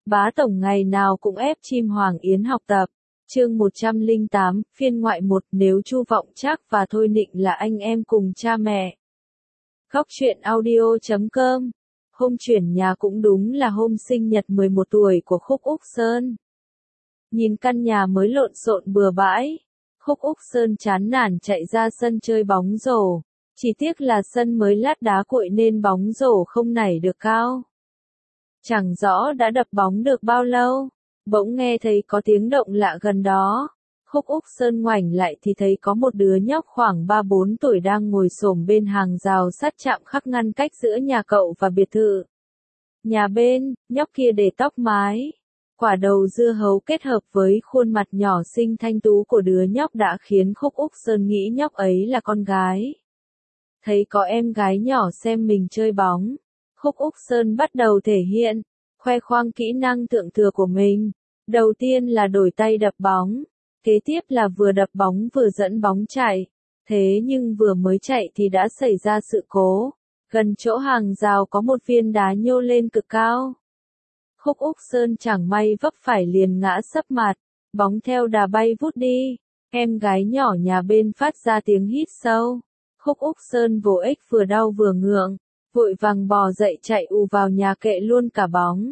Bá tổng ngày nào cũng ép chim Hoàng Yến học tập. Chương 108, phiên ngoại 1, nếu Chu Vọng Trác và Thôi Nịnh là anh em cùng cha mẹ. Góc truyện audio.com. Hôm chuyển nhà cũng đúng là hôm sinh nhật 11 tuổi của Khúc Úc Sơn. Nhìn căn nhà mới lộn xộn bừa bãi, Khúc Úc Sơn chán nản chạy ra sân chơi bóng rổ. Chỉ tiếc là sân mới lát đá cuội nên bóng rổ không nảy được cao. Chẳng rõ đã đập bóng được bao lâu, bỗng nghe thấy có tiếng động lạ gần đó. Khúc Úc Sơn ngoảnh lại thì thấy có một đứa nhóc khoảng 3-4 tuổi đang ngồi xổm bên hàng rào sắt chạm khắc ngăn cách giữa nhà cậu và biệt thự. Nhà bên, nhóc kia để tóc mái, quả đầu dưa hấu kết hợp với khuôn mặt nhỏ xinh thanh tú của đứa nhóc đã khiến Khúc Úc Sơn nghĩ nhóc ấy là con gái. Thấy có em gái nhỏ xem mình chơi bóng, Khúc Úc Sơn bắt đầu thể hiện, khoe khoang kỹ năng thượng thừa của mình. Đầu tiên là đổi tay đập bóng, kế tiếp là vừa đập bóng vừa dẫn bóng chạy. Thế nhưng vừa mới chạy thì đã xảy ra sự cố. Gần chỗ hàng rào có một viên đá nhô lên cực cao. Khúc Úc Sơn chẳng may vấp phải liền ngã sấp mặt, bóng theo đà bay vút đi. Em gái nhỏ nhà bên phát ra tiếng hít sâu. Khúc Úc Sơn vô ích vừa đau vừa ngượng, vội vàng bò dậy chạy ù vào nhà kệ luôn cả bóng.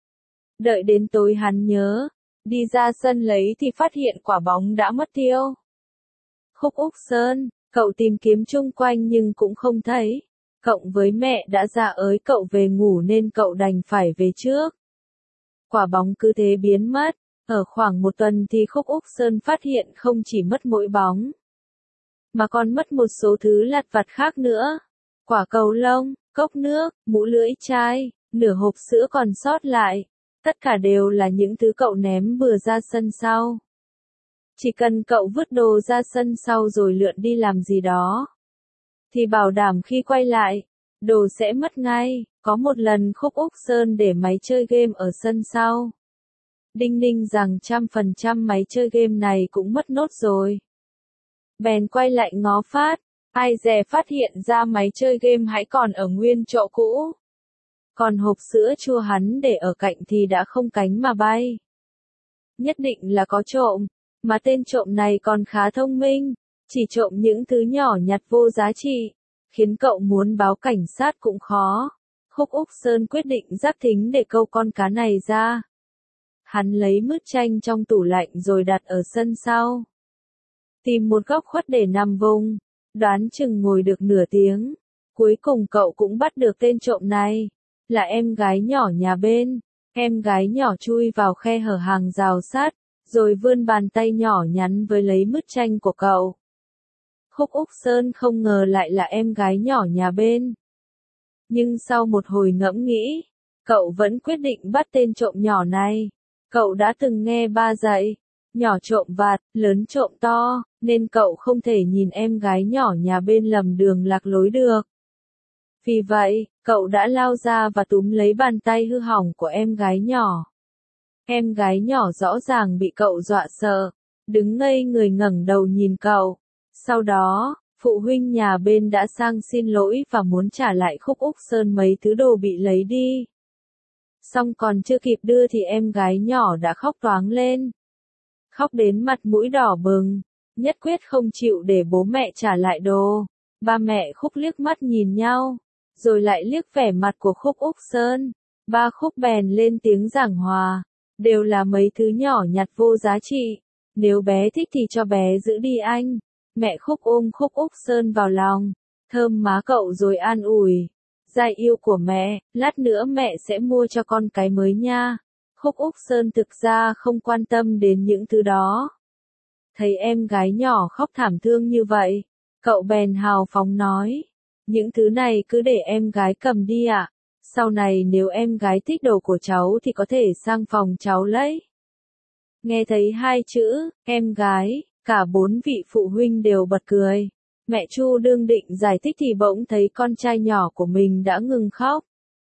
Đợi đến tối hắn nhớ, đi ra sân lấy thì phát hiện quả bóng đã mất tiêu. Khúc Úc Sơn, cậu tìm kiếm chung quanh nhưng cũng không thấy. Cộng với mẹ đã ra ới cậu về ngủ nên cậu đành phải về trước. Quả bóng cứ thế biến mất, ở khoảng một tuần thì Khúc Úc Sơn phát hiện không chỉ mất mỗi bóng, mà còn mất một số thứ lặt vặt khác nữa. Quả cầu lông, cốc nước, mũ lưỡi chai, nửa hộp sữa còn sót lại. Tất cả đều là những thứ cậu ném bừa ra sân sau. Chỉ cần cậu vứt đồ ra sân sau rồi lượn đi làm gì đó, thì bảo đảm khi quay lại, đồ sẽ mất ngay. Có một lần Khúc Úc Sơn để máy chơi game ở sân sau. Đinh ninh rằng 100% máy chơi game này cũng mất nốt rồi. Bèn quay lại ngó phát, ai dè phát hiện ra máy chơi game hãy còn ở nguyên chỗ cũ. Còn hộp sữa chua hắn để ở cạnh thì đã không cánh mà bay. Nhất định là có trộm, mà tên trộm này còn khá thông minh, chỉ trộm những thứ nhỏ nhặt vô giá trị, khiến cậu muốn báo cảnh sát cũng khó. Khúc Úc Sơn quyết định rắc thính để câu con cá này ra. Hắn lấy mứt chanh trong tủ lạnh rồi đặt ở sân sau. Tìm một góc khuất để nằm vùng, đoán chừng ngồi được nửa tiếng. Cuối cùng cậu cũng bắt được tên trộm này, là em gái nhỏ nhà bên. Em gái nhỏ chui vào khe hở hàng rào sắt, rồi vươn bàn tay nhỏ nhắn với lấy mứt chanh của cậu. Khúc Úc Sơn không ngờ lại là em gái nhỏ nhà bên. Nhưng sau một hồi ngẫm nghĩ, cậu vẫn quyết định bắt tên trộm nhỏ này. Cậu đã từng nghe ba dạy, nhỏ trộm vặt, lớn trộm to, nên cậu không thể nhìn em gái nhỏ nhà bên lầm đường lạc lối được. Vì vậy, cậu đã lao ra và túm lấy bàn tay hư hỏng của em gái nhỏ. Em gái nhỏ rõ ràng bị cậu dọa sợ, đứng ngây người ngẩng đầu nhìn cậu. Sau đó, phụ huynh nhà bên đã sang xin lỗi và muốn trả lại Khúc Úc Sơn mấy thứ đồ bị lấy đi. Xong còn chưa kịp đưa thì em gái nhỏ đã khóc toáng lên. Khóc đến mặt mũi đỏ bừng, nhất quyết không chịu để bố mẹ trả lại đồ. Ba mẹ Khúc liếc mắt nhìn nhau, rồi lại liếc vẻ mặt của Khúc Úc Sơn. Ba Khúc bèn lên tiếng giảng hòa, đều là mấy thứ nhỏ nhặt vô giá trị. Nếu bé thích thì cho bé giữ đi anh. Mẹ Khúc ôm Khúc Úc Sơn vào lòng, thơm má cậu rồi an ủi. Giai yêu của mẹ, lát nữa mẹ sẽ mua cho con cái mới nha. Khúc Úc Sơn thực ra không quan tâm đến những thứ đó. Thấy em gái nhỏ khóc thảm thương như vậy, cậu bèn hào phóng nói. Những thứ này cứ để em gái cầm đi ạ. Sau này nếu em gái thích đồ của cháu thì có thể sang phòng cháu lấy. Nghe thấy hai chữ, em gái, cả bốn vị phụ huynh đều bật cười. Mẹ Chu đương định giải thích thì bỗng thấy con trai nhỏ của mình đã ngừng khóc.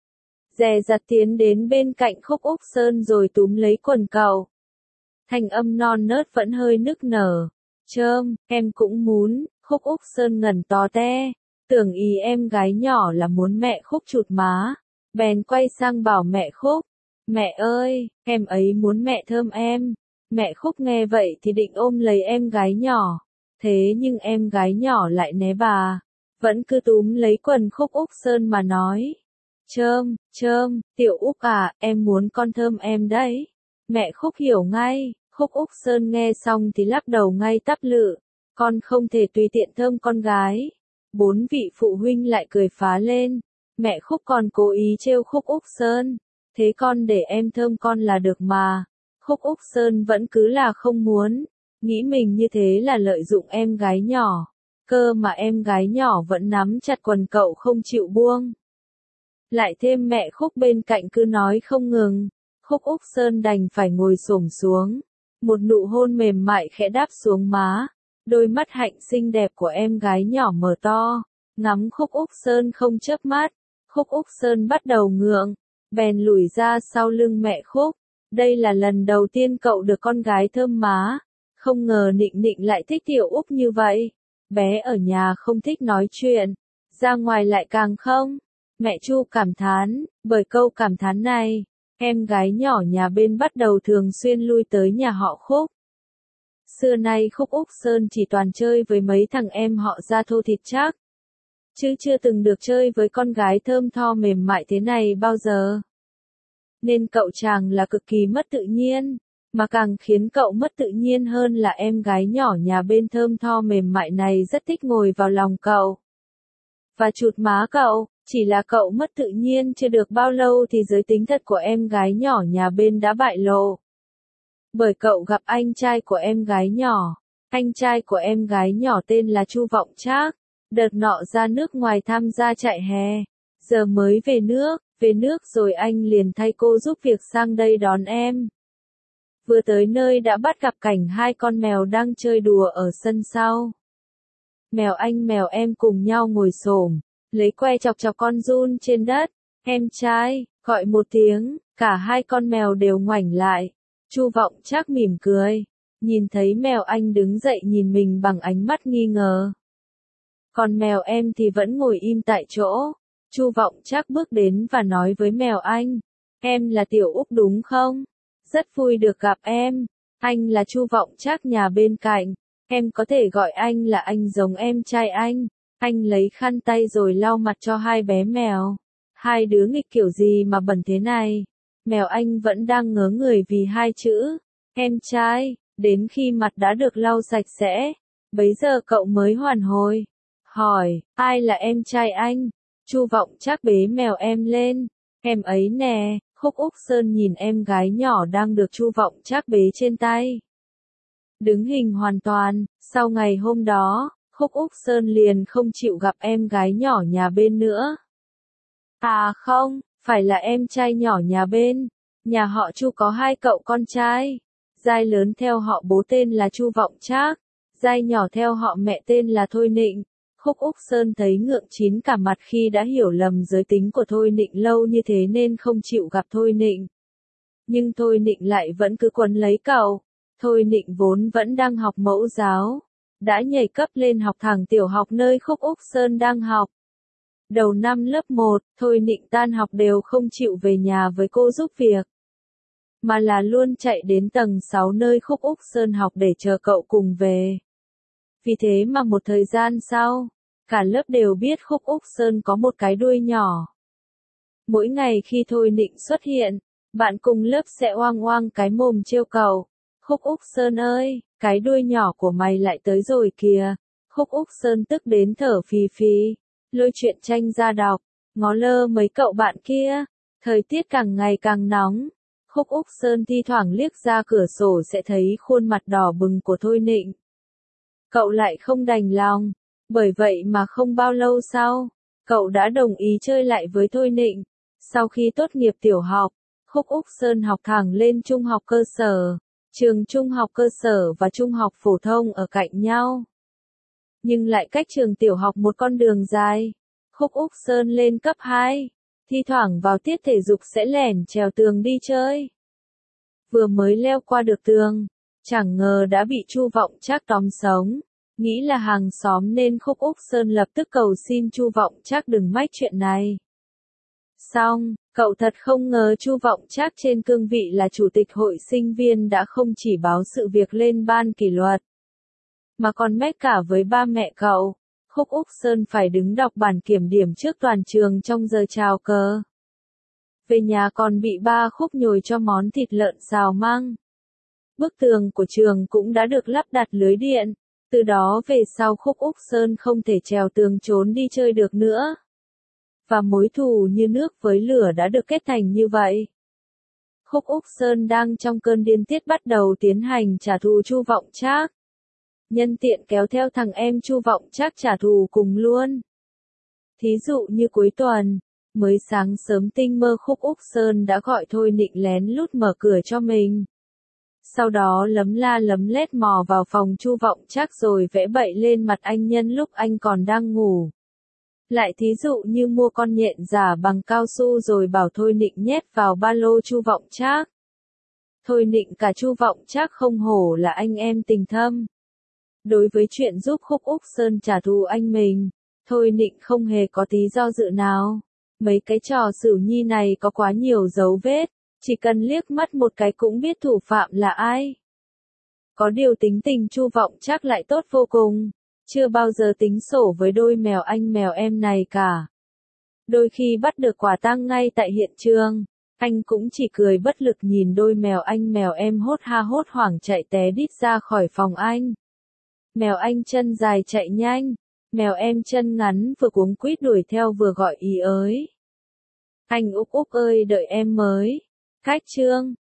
Dè dặt tiến đến bên cạnh Khúc Úc Sơn rồi túm lấy quần cậu. Thanh âm non nớt vẫn hơi nức nở. Chơm, em cũng muốn. Khúc Úc Sơn ngẩn to te, tưởng ý em gái nhỏ là muốn mẹ Khúc chụt má. Bèn quay sang bảo mẹ Khúc, Mẹ ơi, em ấy muốn mẹ thơm em. Mẹ Khúc nghe vậy thì định ôm lấy em gái nhỏ. Thế nhưng em gái nhỏ lại né bà. Vẫn cứ túm lấy quần Khúc Úc Sơn mà nói. Chơm, Tiểu Úc à, em muốn con thơm em đấy. Mẹ Khúc hiểu ngay, Khúc Úc Sơn nghe xong thì lắc đầu ngay tắp lự. Con không thể tùy tiện thơm con gái. Bốn vị phụ huynh lại cười phá lên. Mẹ Khúc còn cố ý trêu Khúc Úc Sơn. Thế con để em thơm con là được mà. Khúc Úc Sơn vẫn cứ là không muốn. Nghĩ mình như thế là lợi dụng em gái nhỏ. Cơ mà em gái nhỏ vẫn nắm chặt quần cậu không chịu buông. Lại thêm mẹ Khúc bên cạnh cứ nói không ngừng. Khúc Úc Sơn đành phải ngồi xổm xuống. Một nụ hôn mềm mại khẽ đáp xuống má. Đôi mắt hạnh xinh đẹp của em gái nhỏ mở to. Ngắm Khúc Úc Sơn không chớp mắt. Khúc Úc Sơn bắt đầu ngượng. Bèn lùi ra sau lưng mẹ Khúc. Đây là lần đầu tiên cậu được con gái thơm má. Không ngờ Nịnh Nịnh lại thích Tiểu Úc như vậy. Bé ở nhà không thích nói chuyện. Ra ngoài lại càng không. Mẹ Chu cảm thán, bởi câu cảm thán này, em gái nhỏ nhà bên bắt đầu thường xuyên lui tới nhà họ Khúc. Xưa nay Khúc Úc Sơn chỉ toàn chơi với mấy thằng em họ da thô thịt chắc. Chứ chưa từng được chơi với con gái thơm tho mềm mại thế này bao giờ. Nên cậu chàng là cực kỳ mất tự nhiên, mà càng khiến cậu mất tự nhiên hơn là em gái nhỏ nhà bên thơm tho mềm mại này rất thích ngồi vào lòng cậu. Và chụt má cậu, chỉ là cậu mất tự nhiên chưa được bao lâu thì giới tính thật của em gái nhỏ nhà bên đã bại lộ. Bởi cậu gặp anh trai của em gái nhỏ. Anh trai của em gái nhỏ tên là Chu Vọng Trác. Đợt nọ ra nước ngoài tham gia trại hè. Giờ mới về nước rồi anh liền thay cô giúp việc sang đây đón em. Vừa tới nơi đã bắt gặp cảnh hai con mèo đang chơi đùa ở sân sau. Mèo anh mèo em cùng nhau ngồi xổm, lấy que chọc chọc con giun trên đất. Em trai, gọi một tiếng, cả hai con mèo đều ngoảnh lại. Chu Vọng Trác mỉm cười, nhìn thấy mèo anh đứng dậy nhìn mình bằng ánh mắt nghi ngờ. Còn mèo em thì vẫn ngồi im tại chỗ. Chu Vọng Trác bước đến và nói với mèo anh, em là Tiểu Úc đúng không? Rất vui được gặp em. Anh là Chu Vọng Trác nhà bên cạnh. Em có thể gọi anh là anh giống em trai anh. Anh lấy khăn tay rồi lau mặt cho hai bé mèo. Hai đứa nghịch kiểu gì mà bẩn thế này? Mèo anh vẫn đang ngớ người vì hai chữ em trai. Đến khi mặt đã được lau sạch sẽ, bấy giờ cậu mới hoàn hồn. Hỏi, ai là em trai anh? Chu Vọng Trác bế mèo em lên. Em ấy nè. Khúc Úc Sơn nhìn em gái nhỏ đang được Chu Vọng Trác bế trên tay. Đứng hình hoàn toàn. Sau ngày hôm đó, Khúc Úc Sơn liền không chịu gặp em gái nhỏ nhà bên nữa. À không, phải là em trai nhỏ nhà bên. Nhà họ Chu có hai cậu con trai. Giai lớn theo họ bố tên là Chu Vọng Trác. Giai nhỏ theo họ mẹ tên là Thôi Nịnh. Khúc Úc Sơn thấy ngượng chín cả mặt khi đã hiểu lầm giới tính của Thôi Nịnh lâu như thế nên không chịu gặp Thôi Nịnh. Nhưng Thôi Nịnh lại vẫn cứ quấn lấy cậu. Thôi Nịnh vốn vẫn đang học mẫu giáo. Đã nhảy cấp lên học thẳng tiểu học nơi Khúc Úc Sơn đang học. Đầu năm lớp 1, Thôi Nịnh tan học đều không chịu về nhà với cô giúp việc. Mà là luôn chạy đến tầng 6 nơi Khúc Úc Sơn học để chờ cậu cùng về. Vì thế mà một thời gian sau, cả lớp đều biết Khúc Úc Sơn có một cái đuôi nhỏ. Mỗi ngày khi Thôi Nịnh xuất hiện, bạn cùng lớp sẽ oang oang cái mồm trêu cậu. Khúc Úc Sơn ơi, cái đuôi nhỏ của mày lại tới rồi kìa. Khúc Úc Sơn tức đến thở phì phì, lôi truyện tranh ra đọc, ngó lơ mấy cậu bạn kia. Thời tiết càng ngày càng nóng. Khúc Úc Sơn thi thoảng liếc ra cửa sổ sẽ thấy khuôn mặt đỏ bừng của Thôi Nịnh. Cậu lại không đành lòng, bởi vậy mà không bao lâu sau, cậu đã đồng ý chơi lại với Thôi Nịnh. Sau khi tốt nghiệp tiểu học, Khúc Úc Sơn học thẳng lên trung học cơ sở. Trường trung học cơ sở và trung học phổ thông ở cạnh nhau, nhưng lại cách trường tiểu học một con đường dài. Khúc Úc Sơn lên cấp 2, thi thoảng vào tiết thể dục sẽ lẻn trèo tường đi chơi. Vừa mới leo qua được tường, chẳng ngờ đã bị Chu Vọng Trác tóm sống. Nghĩ là hàng xóm nên Khúc Úc Sơn lập tức cầu xin Chu Vọng Trác đừng mách chuyện này. Xong, Cậu thật không ngờ Chu Vọng Trác trên cương vị là chủ tịch hội sinh viên đã không chỉ báo sự việc lên ban kỷ luật, mà còn mét cả với ba mẹ cậu. Khúc Úc Sơn phải đứng đọc bản kiểm điểm trước toàn trường trong giờ chào cờ. Về nhà còn bị ba Khúc nhồi cho món thịt lợn xào măng. Bức tường của trường cũng đã được lắp đặt lưới điện, từ đó về sau Khúc Úc Sơn không thể trèo tường trốn đi chơi được nữa. Và mối thù như nước với lửa đã được kết thành như vậy. Khúc Úc Sơn đang trong cơn điên tiết bắt đầu tiến hành trả thù Chu Vọng Trác. Nhân tiện kéo theo thằng em Chu Vọng Trác trả thù cùng luôn. Thí dụ như cuối tuần, mới sáng sớm tinh mơ Khúc Úc Sơn đã gọi Thôi Nịnh lén lút mở cửa cho mình. Sau đó lấm la lấm lét mò vào phòng Chu Vọng Trác rồi vẽ bậy lên mặt anh nhân lúc anh còn đang ngủ. Lại thí dụ như mua con nhện giả bằng cao su rồi bảo Thôi Nịnh nhét vào ba lô Chu Vọng Trác. Thôi Nịnh cả Chu Vọng Trác không hổ là anh em tình thâm. Đối với chuyện giúp Khúc Úc Sơn trả thù anh mình, Thôi Nịnh không hề có tí do dự nào. Mấy cái trò xửu nhi này có quá nhiều dấu vết, chỉ cần liếc mắt một cái cũng biết thủ phạm là ai. Có điều tính tình Chu Vọng Trác lại tốt vô cùng, chưa bao giờ tính sổ với đôi mèo anh mèo em này cả. Đôi khi bắt được quả tang ngay tại hiện trường, anh cũng chỉ cười bất lực nhìn đôi mèo anh mèo em hốt ha hốt hoảng chạy té đít ra khỏi phòng anh. Mèo anh chân dài chạy nhanh, mèo em chân ngắn vừa cuống quýt đuổi theo vừa gọi ý ới. Anh Úc Úc ơi đợi em mới. Cách chương